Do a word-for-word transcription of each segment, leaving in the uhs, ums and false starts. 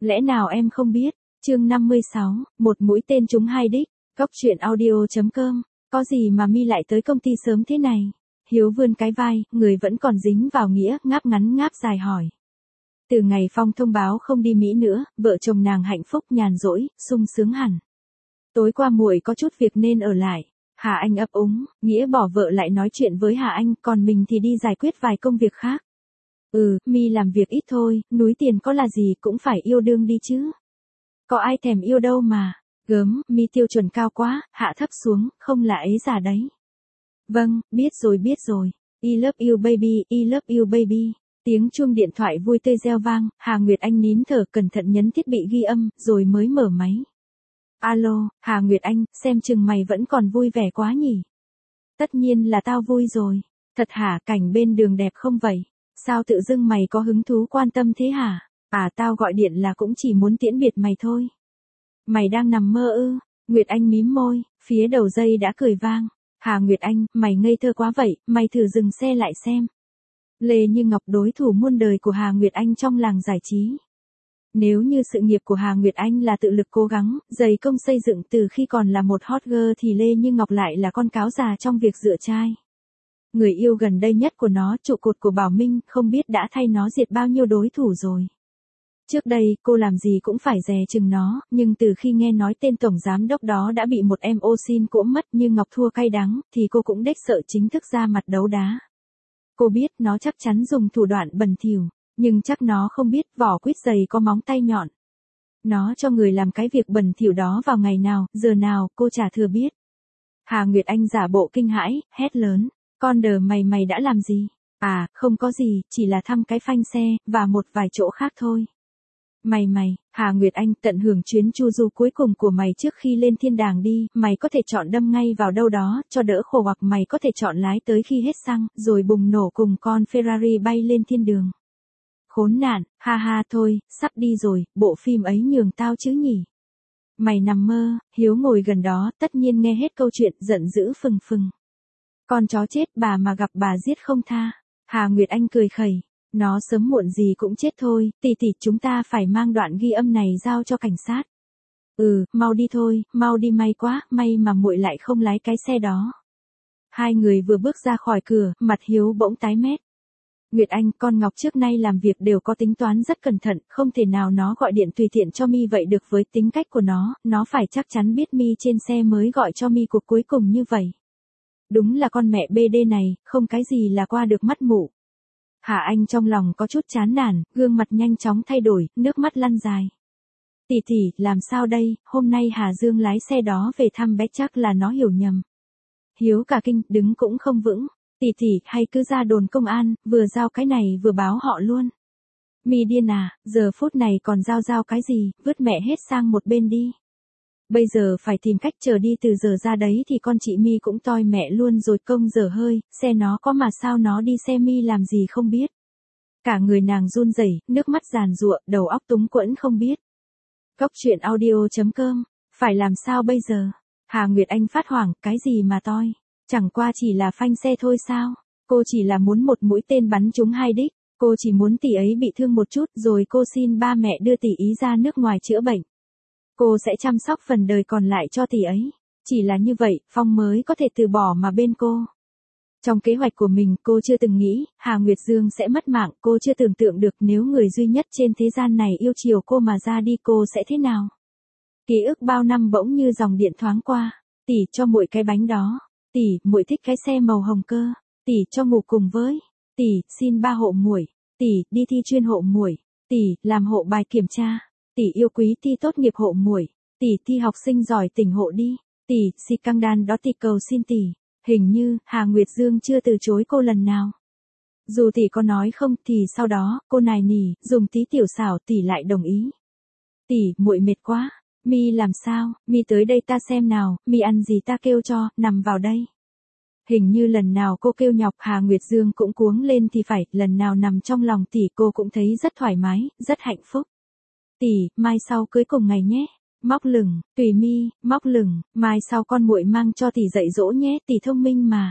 Lẽ nào em không biết? Chương năm mươi sáu, một mũi tên trúng hai đích. Cóc truyện audio chấm com. Có gì mà mi lại tới công ty sớm thế này? Hiếu vươn cái vai, người vẫn còn dính vào Nghĩa, ngáp ngắn ngáp dài hỏi. Từ ngày Phong thông báo không đi Mỹ nữa, vợ chồng nàng hạnh phúc nhàn rỗi, sung sướng hẳn. Tối qua muội có chút việc nên ở lại. Hà Anh ấp úng, Nghĩa bỏ vợ lại nói chuyện với Hà Anh, còn mình thì đi giải quyết vài công việc khác. Ừ, mi làm việc ít thôi, núi tiền có là gì cũng phải yêu đương đi chứ. Có ai thèm yêu đâu mà. Gớm, mi tiêu chuẩn cao quá, hạ thấp xuống, không là ấy giả đấy. Vâng, biết rồi biết rồi. I love you baby, I love you baby. Tiếng chuông điện thoại vui tươi reo vang, Hà Nguyệt Anh nín thở cẩn thận nhấn thiết bị ghi âm, rồi mới mở máy. Alo, Hà Nguyệt Anh, xem chừng mày vẫn còn vui vẻ quá nhỉ? Tất nhiên là tao vui rồi. Thật hả, cảnh bên đường đẹp không vậy? Sao tự dưng mày có hứng thú quan tâm thế hả? À, tao gọi điện là cũng chỉ muốn tiễn biệt mày thôi. Mày đang nằm mơ ư? Nguyệt Anh mím môi, phía đầu dây đã cười vang. Hà Nguyệt Anh, mày ngây thơ quá vậy, mày thử dừng xe lại xem. Lê Như Ngọc đối thủ muôn đời của Hà Nguyệt Anh trong làng giải trí. Nếu như sự nghiệp của Hà Nguyệt Anh là tự lực cố gắng, dày công xây dựng từ khi còn là một hot girl thì Lê Như Ngọc lại là con cáo già trong việc dựa trai. Người yêu gần đây nhất của nó, trụ cột của Bảo Minh, không biết đã thay nó diệt bao nhiêu đối thủ rồi. Trước đây, cô làm gì cũng phải dè chừng nó, nhưng từ khi nghe nói tên tổng giám đốc đó đã bị một em ô xin cỗm mất như Ngọc thua cay đắng, thì cô cũng đếch sợ chính thức ra mặt đấu đá. Cô biết nó chắc chắn dùng thủ đoạn bẩn thỉu, nhưng chắc nó không biết vỏ quýt dày có móng tay nhọn. Nó cho người làm cái việc bẩn thỉu đó vào ngày nào, giờ nào, cô chả thừa biết. Hà Nguyệt Anh giả bộ kinh hãi, hét lớn, con đờ mày mày đã làm gì? À, không có gì, chỉ là thăm cái phanh xe, và một vài chỗ khác thôi. Mày mày, Hà Nguyệt Anh, tận hưởng chuyến chu du cuối cùng của mày trước khi lên thiên đàng đi, mày có thể chọn đâm ngay vào đâu đó, cho đỡ khổ, hoặc mày có thể chọn lái tới khi hết xăng, rồi bùng nổ cùng con Ferrari bay lên thiên đường. Khốn nạn, ha ha thôi, sắp đi rồi, bộ phim ấy nhường tao chứ nhỉ. Mày nằm mơ, Hiếu ngồi gần đó, tất nhiên nghe hết câu chuyện, giận dữ phừng phừng. Con chó chết bà mà gặp bà giết không tha. Hà Nguyệt Anh cười khẩy. Nó sớm muộn gì cũng chết thôi, tỷ tỷ chúng ta phải mang đoạn ghi âm này giao cho cảnh sát. Ừ, mau đi thôi, mau đi, may quá, may mà muội lại không lái cái xe đó. Hai người vừa bước ra khỏi cửa, mặt Hiếu bỗng tái mét. Nguyệt Anh, con Ngọc trước nay làm việc đều có tính toán rất cẩn thận, không thể nào nó gọi điện tùy tiện cho mi vậy được, với tính cách của nó, nó phải chắc chắn biết mi trên xe mới gọi cho mi cuộc cuối cùng như vậy. Đúng là con mẹ bê đê này, không cái gì là qua được mắt mụ. Hà Anh trong lòng có chút chán nản, gương mặt nhanh chóng thay đổi, nước mắt lăn dài. Tỷ tỷ, làm sao đây, hôm nay Hà Dương lái xe đó về thăm bé, chắc là nó hiểu nhầm. Hiếu cả kinh, đứng cũng không vững. Tỷ tỷ, hay cứ ra đồn công an, vừa giao cái này vừa báo họ luôn. Mi điên à, giờ phút này còn giao giao cái gì, vứt mẹ hết sang một bên đi. Bây giờ phải tìm cách chờ đi từ giờ ra đấy thì con chị Mi cũng toi mẹ luôn rồi, công dở hơi, xe nó có mà sao nó đi xe Mi làm gì không biết. Cả người nàng run rẩy, nước mắt giàn giụa, đầu óc túng quẫn không biết. Cóc truyện audio chấm com, phải làm sao bây giờ? Hà Nguyệt Anh phát hoảng, cái gì mà toi? Chẳng qua chỉ là phanh xe thôi sao? Cô chỉ là muốn một mũi tên bắn trúng hai đích, cô chỉ muốn tỷ ấy bị thương một chút rồi cô xin ba mẹ đưa tỷ ý ra nước ngoài chữa bệnh. Cô sẽ chăm sóc phần đời còn lại cho tỷ ấy. Chỉ là như vậy, Phong mới có thể từ bỏ mà bên cô. Trong kế hoạch của mình, cô chưa từng nghĩ, Hà Nguyệt Dương sẽ mất mạng, cô chưa tưởng tượng được nếu người duy nhất trên thế gian này yêu chiều cô mà ra đi cô sẽ thế nào. Ký ức bao năm bỗng như dòng điện thoáng qua. Tỷ cho muội cái bánh đó. Tỷ, muội thích cái xe màu hồng cơ. Tỷ cho ngủ cùng với. Tỷ, xin ba hộ muội. Tỷ, đi thi chuyên hộ muội. Tỷ, làm hộ bài kiểm tra. Tỷ yêu quý thi tốt nghiệp hộ muội. Tỷ thi học sinh giỏi tỉnh hộ đi. Tỷ, si căng đan đó tỷ cầu xin tỷ. Hình như, Hà Nguyệt Dương chưa từ chối cô lần nào. Dù tỷ có nói không thì sau đó, cô nài nỉ, dùng tí tiểu xảo tỷ lại đồng ý. Tỷ, muội mệt quá. Mi làm sao, Mi tới đây ta xem nào, Mi ăn gì ta kêu cho, nằm vào đây. Hình như lần nào cô kêu nhọc Hà Nguyệt Dương cũng cuống lên thì phải, lần nào nằm trong lòng tỷ cô cũng thấy rất thoải mái, rất hạnh phúc. Tỷ, mai sau cưới cùng ngày nhé. Móc lửng, tùy Mi, móc lửng, mai sau con muội mang cho tỷ dạy dỗ nhé, tỷ thông minh mà.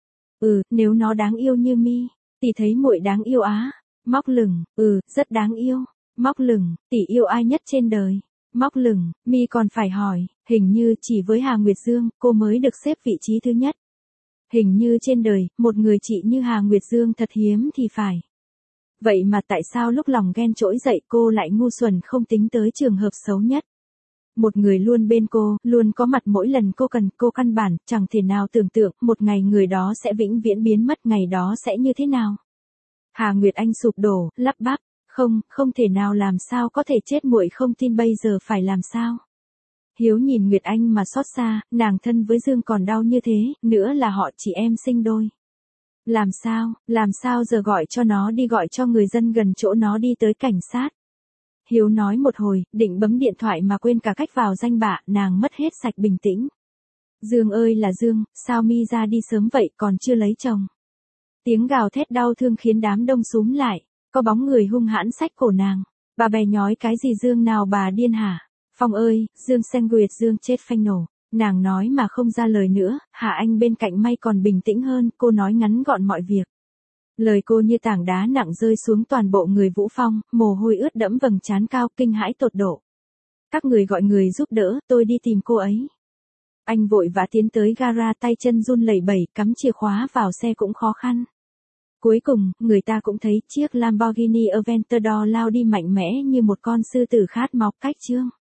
Ừ, nếu nó đáng yêu như Mi, tỷ thấy muội đáng yêu á. Móc lửng, ừ, rất đáng yêu. Móc lửng, tỷ yêu ai nhất trên đời? Móc lửng, mi còn phải hỏi, hình như chỉ với Hà Nguyệt Dương, cô mới được xếp vị trí thứ nhất. Hình như trên đời, một người chị như Hà Nguyệt Dương thật hiếm thì phải. Vậy mà tại sao lúc lòng ghen trỗi dậy cô lại ngu xuẩn không tính tới trường hợp xấu nhất? Một người luôn bên cô, luôn có mặt mỗi lần cô cần, cô căn bản, chẳng thể nào tưởng tượng, một ngày người đó sẽ vĩnh viễn biến mất, ngày đó sẽ như thế nào? Hà Nguyệt Anh sụp đổ, lắp bắp, không, không thể nào, làm sao có thể, chết muội không tin, bây giờ phải làm sao? Hiếu nhìn Nguyệt Anh mà xót xa, nàng thân với Dương còn đau như thế, nữa là họ chị em sinh đôi. Làm sao, làm sao giờ gọi cho nó đi, gọi cho người dân gần chỗ nó đi tới cảnh sát. Hiếu nói một hồi, định bấm điện thoại mà quên cả cách vào danh bạ, nàng mất hết sạch bình tĩnh. Dương ơi là Dương, sao mi ra đi sớm vậy, còn chưa lấy chồng? Tiếng gào thét đau thương khiến đám đông xúm lại, có bóng người hung hãn xách cổ nàng. Bà bè nhói cái gì Dương nào bà điên hả? Phong ơi, Dương Sandwich, Dương chết phanh nổ. Nàng nói mà không ra lời nữa, Hà Anh bên cạnh may còn bình tĩnh hơn, cô nói ngắn gọn mọi việc. Lời cô như tảng đá nặng rơi xuống toàn bộ người Vũ Phong, mồ hôi ướt đẫm vầng trán cao, kinh hãi tột độ. Các người gọi người giúp đỡ, tôi đi tìm cô ấy. Anh vội vã tiến tới gara, tay chân run lẩy bẩy, cắm chìa khóa vào xe cũng khó khăn. Cuối cùng, người ta cũng thấy chiếc Lamborghini Aventador lao đi mạnh mẽ như một con sư tử khát máu cách chương.